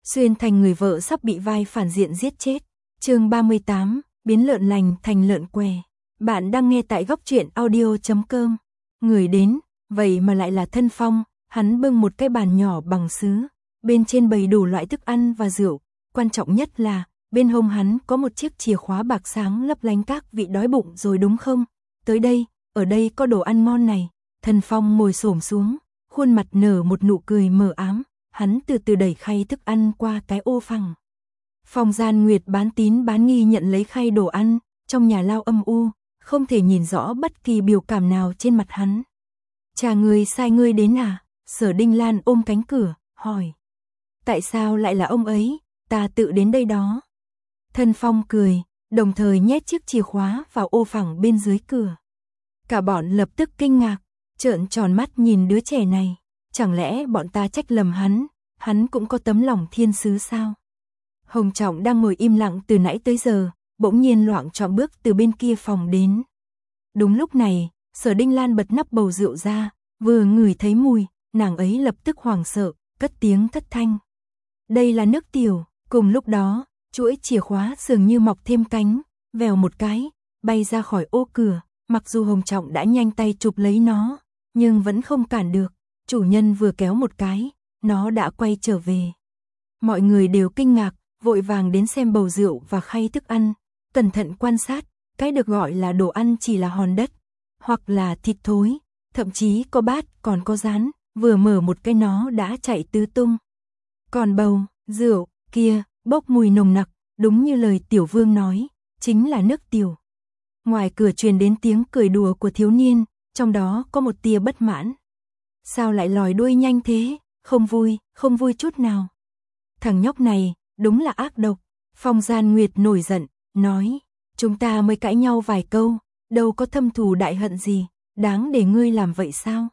xuyên thành người vợ sắp bị vai phản diện giết chết. Chương 38, biến lợn lành thành lợn què. Bạn đang nghe tại góc truyện audio.com. Người đến, vậy mà lại là Thân Phong, hắn bưng một cái bàn nhỏ bằng sứ, bên trên bày đủ loại thức ăn và rượu, quan trọng nhất là bên hông hắn có một chiếc chìa khóa bạc sáng lấp lánh. Các vị đói bụng rồi đúng không? Tới đây, ở đây có đồ ăn ngon này. Thân Phong ngồi xổm xuống, khuôn mặt nở một nụ cười mờ ám, hắn từ từ đẩy khay thức ăn qua cái ô phẳng. Phong Gian Nguyệt bán tín bán nghi nhận lấy khay đồ ăn, trong nhà lao âm u, không thể nhìn rõ bất kỳ biểu cảm nào trên mặt hắn. Cha ngươi sai ngươi đến à? Sở Đinh Lan ôm cánh cửa, hỏi. Tại sao lại là ông ấy? Ta tự đến đây đó. Thân Phong cười, đồng thời nhét chiếc chìa khóa vào ô phẳng bên dưới cửa. Cả bọn lập tức kinh ngạc, trợn tròn mắt nhìn đứa trẻ này. Chẳng lẽ bọn ta trách lầm hắn cũng có tấm lòng thiên sứ sao? Hồng Trọng đang ngồi im lặng từ nãy tới giờ, bỗng nhiên loạng choạng bước từ bên kia phòng đến. Đúng lúc này, Sở Đinh Lan bật nắp bầu rượu ra, vừa ngửi thấy mùi, nàng ấy lập tức hoảng sợ, cất tiếng thất thanh. Đây là nước tiểu. Cùng lúc đó, chuỗi chìa khóa dường như mọc thêm cánh, vèo một cái, bay ra khỏi ô cửa. Mặc dù Hồng Trọng đã nhanh tay chụp lấy nó, nhưng vẫn không cản được. Chủ nhân vừa kéo một cái, nó đã quay trở về. Mọi người đều kinh ngạc, vội vàng đến xem bầu rượu và khay thức ăn, cẩn thận quan sát, cái được gọi là đồ ăn chỉ là hòn đất, hoặc là thịt thối, thậm chí có bát còn có rán, vừa mở một cái nó đã chạy tứ tung. Còn bầu, rượu, kia, bốc mùi nồng nặc, đúng như lời Tiểu Vương nói, chính là nước tiểu. Ngoài cửa truyền đến tiếng cười đùa của thiếu niên, trong đó có một tia bất mãn. Sao lại lòi đuôi nhanh thế, không vui chút nào. Thằng nhóc này, đúng là ác độc. Phong Gian Nguyệt nổi giận, nói, chúng ta mới cãi nhau vài câu, đâu có thâm thù đại hận gì, đáng để ngươi làm vậy sao?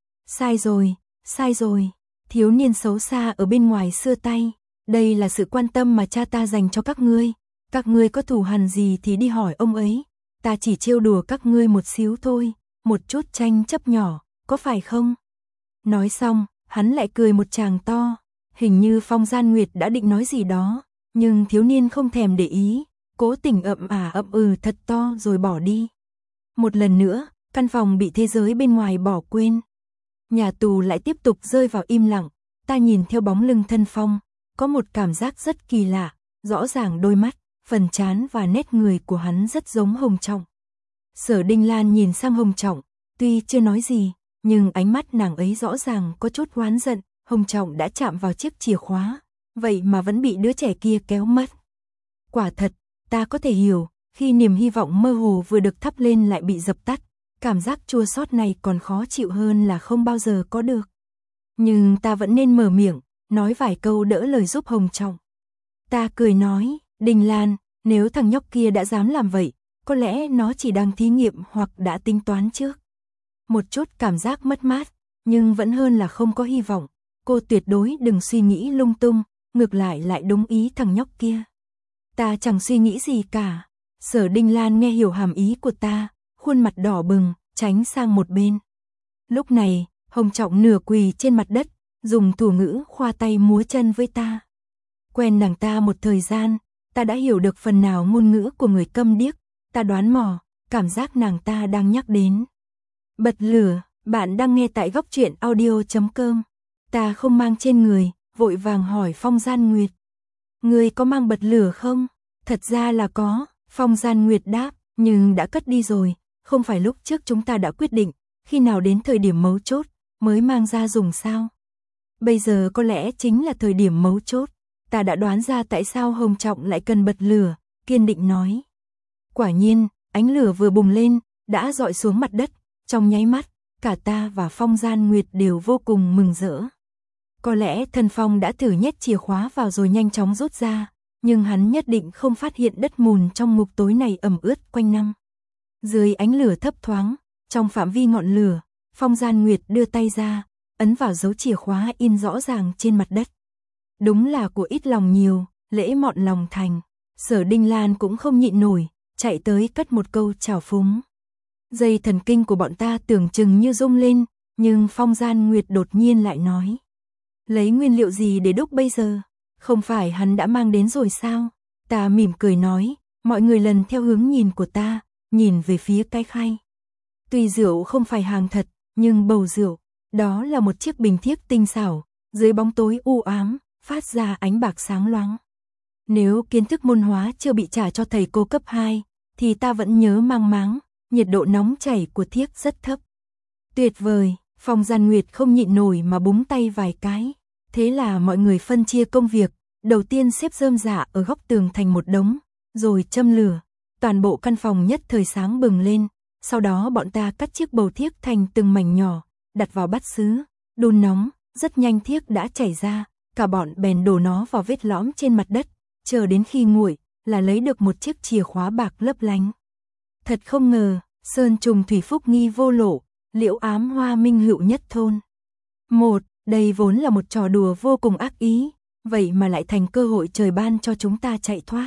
Sai rồi, thiếu niên xấu xa ở bên ngoài xưa tay, đây là sự quan tâm mà cha ta dành cho các ngươi có thù hằn gì thì đi hỏi ông ấy, ta chỉ trêu đùa các ngươi một xíu thôi, một chút tranh chấp nhỏ, có phải không? Nói xong, hắn lại cười một tràng to, hình như Phong Gian Nguyệt đã định nói gì đó, nhưng thiếu niên không thèm để ý, cố tình ậm thật to rồi bỏ đi. Một lần nữa, căn phòng bị thế giới bên ngoài bỏ quên. Nhà tù lại tiếp tục rơi vào im lặng, ta nhìn theo bóng lưng Thân Phong, có một cảm giác rất kỳ lạ, rõ ràng đôi mắt, phần trán và nét người của hắn rất giống Hồng Trọng. Sở Đinh Lan nhìn sang Hồng Trọng, tuy chưa nói gì, nhưng ánh mắt nàng ấy rõ ràng có chút oán giận. Hồng Trọng đã chạm vào chiếc chìa khóa, vậy mà vẫn bị đứa trẻ kia kéo mất. Quả thật, ta có thể hiểu, khi niềm hy vọng mơ hồ vừa được thắp lên lại bị dập tắt, cảm giác chua xót này còn khó chịu hơn là không bao giờ có được. Nhưng ta vẫn nên mở miệng, nói vài câu đỡ lời giúp Hồng Trọng. Ta cười nói, Đình Lan, nếu thằng nhóc kia đã dám làm vậy, có lẽ nó chỉ đang thí nghiệm hoặc đã tính toán trước. Một chút cảm giác mất mát, nhưng vẫn hơn là không có hy vọng. Cô tuyệt đối đừng suy nghĩ lung tung, ngược lại đúng ý thằng nhóc kia. Ta chẳng suy nghĩ gì cả. Sở Đinh Lan nghe hiểu hàm ý của ta, khuôn mặt đỏ bừng, tránh sang một bên. Lúc này, Hồng Trọng nửa quỳ trên mặt đất, dùng thủ ngữ khoa tay múa chân với ta. Quen nàng ta một thời gian, ta đã hiểu được phần nào ngôn ngữ của người câm điếc, ta đoán mò, cảm giác nàng ta đang nhắc đến. Bật lửa, bạn đang nghe tại góc truyện audio.com. Ta không mang trên người, vội vàng hỏi Phong Gian Nguyệt. Ngươi có mang bật lửa không? Thật ra là có, Phong Gian Nguyệt đáp, nhưng đã cất đi rồi, không phải lúc trước chúng ta đã quyết định, khi nào đến thời điểm mấu chốt, mới mang ra dùng sao? Bây giờ có lẽ chính là thời điểm mấu chốt, ta đã đoán ra tại sao Hồng Trọng lại cần bật lửa, kiên định nói. Quả nhiên, ánh lửa vừa bùng lên, đã dọi xuống mặt đất, trong nháy mắt, cả ta và Phong Gian Nguyệt đều vô cùng mừng rỡ. Có lẽ Thân Phong đã thử nhét chìa khóa vào rồi nhanh chóng rút ra, nhưng hắn nhất định không phát hiện đất mùn trong ngục tối này ẩm ướt quanh năm. Dưới ánh lửa thấp thoáng, trong phạm vi ngọn lửa, Phong Gian Nguyệt đưa tay ra, ấn vào dấu chìa khóa in rõ ràng trên mặt đất. Đúng là của ít lòng nhiều, lễ mọn lòng thành. Sở Đinh Lan cũng không nhịn nổi, chạy tới cất một câu chào phúng. Dây thần kinh của bọn ta tưởng chừng như rung lên, nhưng Phong Gian Nguyệt đột nhiên lại nói. Lấy nguyên liệu gì để đúc bây giờ? Không phải hắn đã mang đến rồi sao? Ta mỉm cười nói, mọi người lần theo hướng nhìn của ta, nhìn về phía cái khay. Tuy rượu không phải hàng thật, nhưng bầu rượu, đó là một chiếc bình thiếc tinh xảo, dưới bóng tối u ám, phát ra ánh bạc sáng loáng. Nếu kiến thức môn hóa chưa bị trả cho thầy cô cấp 2, thì ta vẫn nhớ mang máng, nhiệt độ nóng chảy của thiếc rất thấp. Tuyệt vời, Phong Gian Nguyệt không nhịn nổi mà búng tay vài cái. Thế là mọi người phân chia công việc, đầu tiên xếp rơm rạ ở góc tường thành một đống, rồi châm lửa. Toàn bộ căn phòng nhất thời sáng bừng lên, sau đó bọn ta cắt chiếc bầu thiếc thành từng mảnh nhỏ, đặt vào bát sứ, đun nóng, rất nhanh thiếc đã chảy ra, cả bọn bèn đổ nó vào vết lõm trên mặt đất, chờ đến khi nguội là lấy được một chiếc chìa khóa bạc lấp lánh. Thật không ngờ, sơn trùng thủy phúc nghi vô lộ, liễu ám hoa minh hữu nhất thôn. Đây vốn là một trò đùa vô cùng ác ý, vậy mà lại thành cơ hội trời ban cho chúng ta chạy thoát.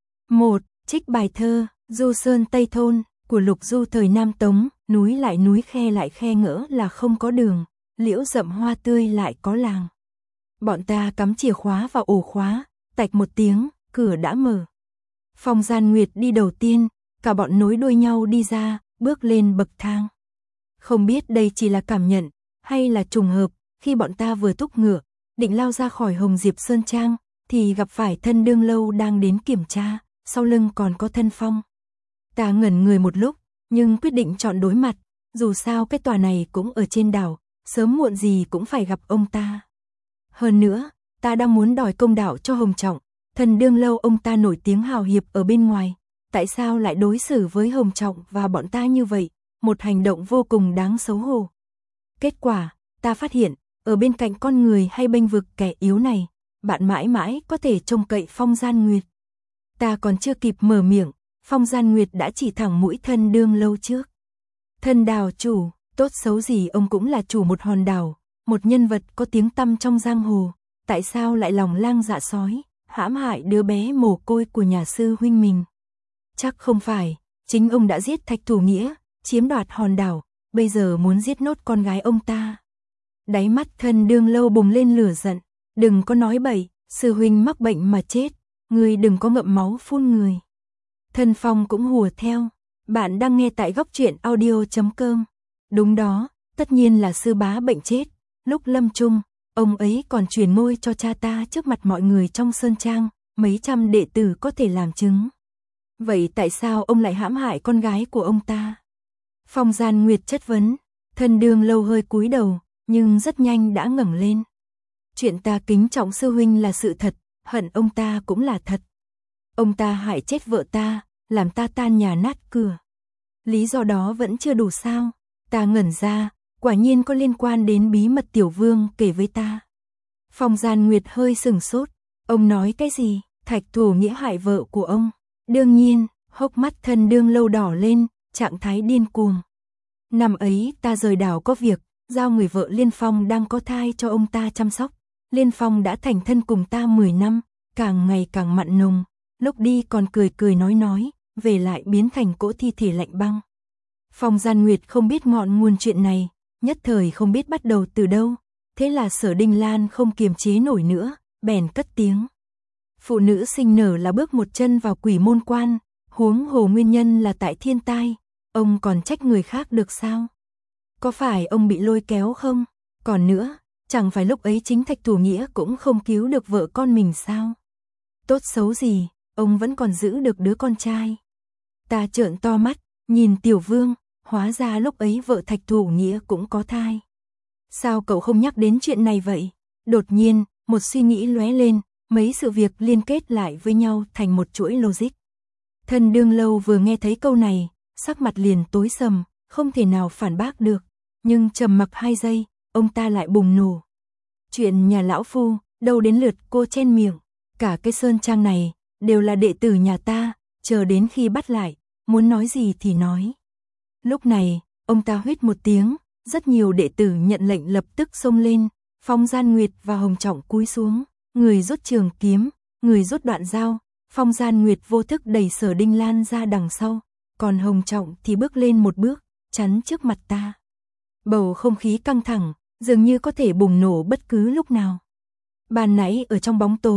Trích bài thơ, Du Sơn Tây Thôn, của Lục Du thời Nam Tống, núi lại khe ngỡ là không có đường, liễu rậm hoa tươi lại có làng. Bọn ta cắm chìa khóa vào ổ khóa, tạch một tiếng, cửa đã mở. Phong Gian Nguyệt đi đầu tiên, cả bọn nối đuôi nhau đi ra, bước lên bậc thang. Không biết đây chỉ là cảm nhận, hay là trùng hợp, khi bọn ta vừa thúc ngựa, định lao ra khỏi Hồng Diệp Sơn Trang, thì gặp phải Thân Đương Lâu đang đến kiểm tra, sau lưng còn có Thân Phong. Ta ngẩn người một lúc, nhưng quyết định chọn đối mặt, dù sao cái tòa này cũng ở trên đảo, sớm muộn gì cũng phải gặp ông ta. Hơn nữa, ta đang muốn đòi công đạo cho Hồng Trọng, Thần Đương Lâu ông ta nổi tiếng hào hiệp ở bên ngoài, tại sao lại đối xử với Hồng Trọng và bọn ta như vậy, một hành động vô cùng đáng xấu hổ. Kết quả, ta phát hiện, ở bên cạnh con người hay bênh vực kẻ yếu này, bạn mãi mãi có thể trông cậy Phong Gian Nguyệt. Ta còn chưa kịp mở miệng, Phong Gian Nguyệt đã chỉ thẳng mũi Thân Đương Lâu trước. Thân đảo chủ, tốt xấu gì ông cũng là chủ một hòn đảo, một nhân vật có tiếng tăm trong giang hồ, tại sao lại lòng lang dạ sói, hãm hại đứa bé mồ côi của nhà sư huynh mình? Chắc không phải, chính ông đã giết Thạch Thủ Nghĩa, chiếm đoạt hòn đảo, bây giờ muốn giết nốt con gái ông ta. Đáy mắt Thân Đương Lâu bùng lên lửa giận, đừng có nói bậy, sư huynh mắc bệnh mà chết, ngươi đừng có ngậm máu phun người. Thân Phong cũng hùa theo, bạn đang nghe tại goctruyện.audio.com. Đúng đó, tất nhiên là sư bá bệnh chết, lúc lâm chung, ông ấy còn truyền ngôi cho cha ta trước mặt mọi người trong sơn trang, mấy trăm đệ tử có thể làm chứng. Vậy tại sao ông lại hãm hại con gái của ông ta? Phong Gian Nguyệt chất vấn, Thân Đương Lâu hơi cúi đầu, nhưng rất nhanh đã ngẩng lên. Chuyện ta kính trọng sư huynh là sự thật, hận ông ta cũng là thật. Ông ta hại chết vợ ta, làm ta tan nhà nát cửa. Lý do đó vẫn chưa đủ sao? Ta ngẩn ra, quả nhiên có liên quan đến bí mật Tiểu Vương kể với ta. Phong Gian Nguyệt hơi sừng sốt, ông nói cái gì? Thạch Thủ Nghĩa hại vợ của ông. Đương nhiên, hốc mắt Thân Đương Lâu đỏ lên, trạng thái điên cuồng. Năm ấy ta rời đảo có việc, giao người vợ Liên Phong đang có thai cho ông ta chăm sóc. Liên Phong đã thành thân cùng ta 10 năm, càng ngày càng mặn nồng, lúc đi còn cười nói, về lại biến thành cỗ thi thể lạnh băng. Phong Gian Nguyệt không biết ngọn nguồn chuyện này, nhất thời không biết bắt đầu từ đâu, thế là Sở Đinh Lan không kiềm chế nổi nữa, bèn cất tiếng. Phụ nữ sinh nở là bước một chân vào quỷ môn quan, huống hồ nguyên nhân là tại thiên tai, ông còn trách người khác được sao? Có phải ông bị lôi kéo không? Còn nữa, chẳng phải lúc ấy chính Thạch Thủ Nghĩa cũng không cứu được vợ con mình sao? Tốt xấu gì, ông vẫn còn giữ được đứa con trai. Ta trợn to mắt, nhìn Tiểu Vương, hóa ra lúc ấy vợ Thạch Thủ Nghĩa cũng có thai. Sao cậu không nhắc đến chuyện này vậy? Đột nhiên, một suy nghĩ lóe lên, mấy sự việc liên kết lại với nhau thành một chuỗi logic. Thân Đương Lâu vừa nghe thấy câu này, sắc mặt liền tối sầm, không thể nào phản bác được, nhưng trầm mặc 2 giây, ông ta lại bùng nổ. Chuyện nhà lão phu, đâu đến lượt cô chen miệng, cả cái sơn trang này đều là đệ tử nhà ta, chờ đến khi bắt lại, muốn nói gì thì nói. Lúc này, ông ta huýt một tiếng, rất nhiều đệ tử nhận lệnh lập tức xông lên, Phong Gian Nguyệt và Hồng Trọng cúi xuống, người rút trường kiếm, người rút đoạn dao, Phong Gian Nguyệt vô thức đẩy Sở Đinh Lan ra đằng sau, còn Hồng Trọng thì bước lên một bước, chắn trước mặt ta. Bầu không khí căng thẳng, dường như có thể bùng nổ bất cứ lúc nào. Ban nãy ở trong bóng tối,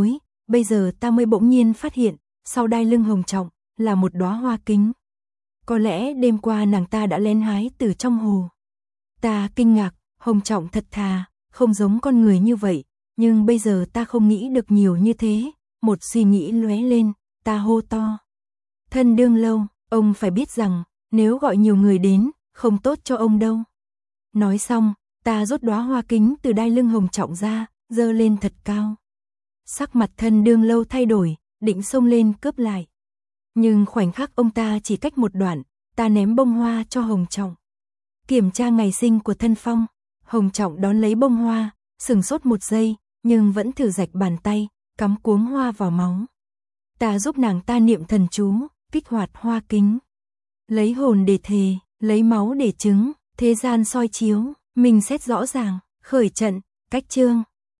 bây giờ ta mới bỗng nhiên phát hiện, sau đai lưng Hồng Trọng, là một đóa hoa kính. Có lẽ đêm qua nàng ta đã lén hái từ trong hồ. Ta kinh ngạc, Hồng Trọng thật thà, không giống con người như vậy, nhưng bây giờ ta không nghĩ được nhiều như thế, một suy nghĩ lóe lên, ta hô to. Thân Đương Lâu, ông phải biết rằng, nếu gọi nhiều người đến, không tốt cho ông đâu. Nói xong, ta rút đóa hoa kính từ đai lưng Hồng Trọng ra, giơ lên thật cao. Sắc mặt Thân Đương Lâu thay đổi, định xông lên cướp lại. Nhưng khoảnh khắc ông ta chỉ cách một đoạn, ta ném bông hoa cho Hồng Trọng. Kiểm tra ngày sinh của Thân Phong, Hồng Trọng đón lấy bông hoa, sừng sốt một giây, nhưng vẫn thử rạch bàn tay, cắm cuống hoa vào máu. Ta giúp nàng ta niệm thần chú, kích hoạt hoa kính. Lấy hồn để thề, lấy máu để chứng, thế gian soi chiếu, mình xét rõ ràng, khởi trận, cách chương.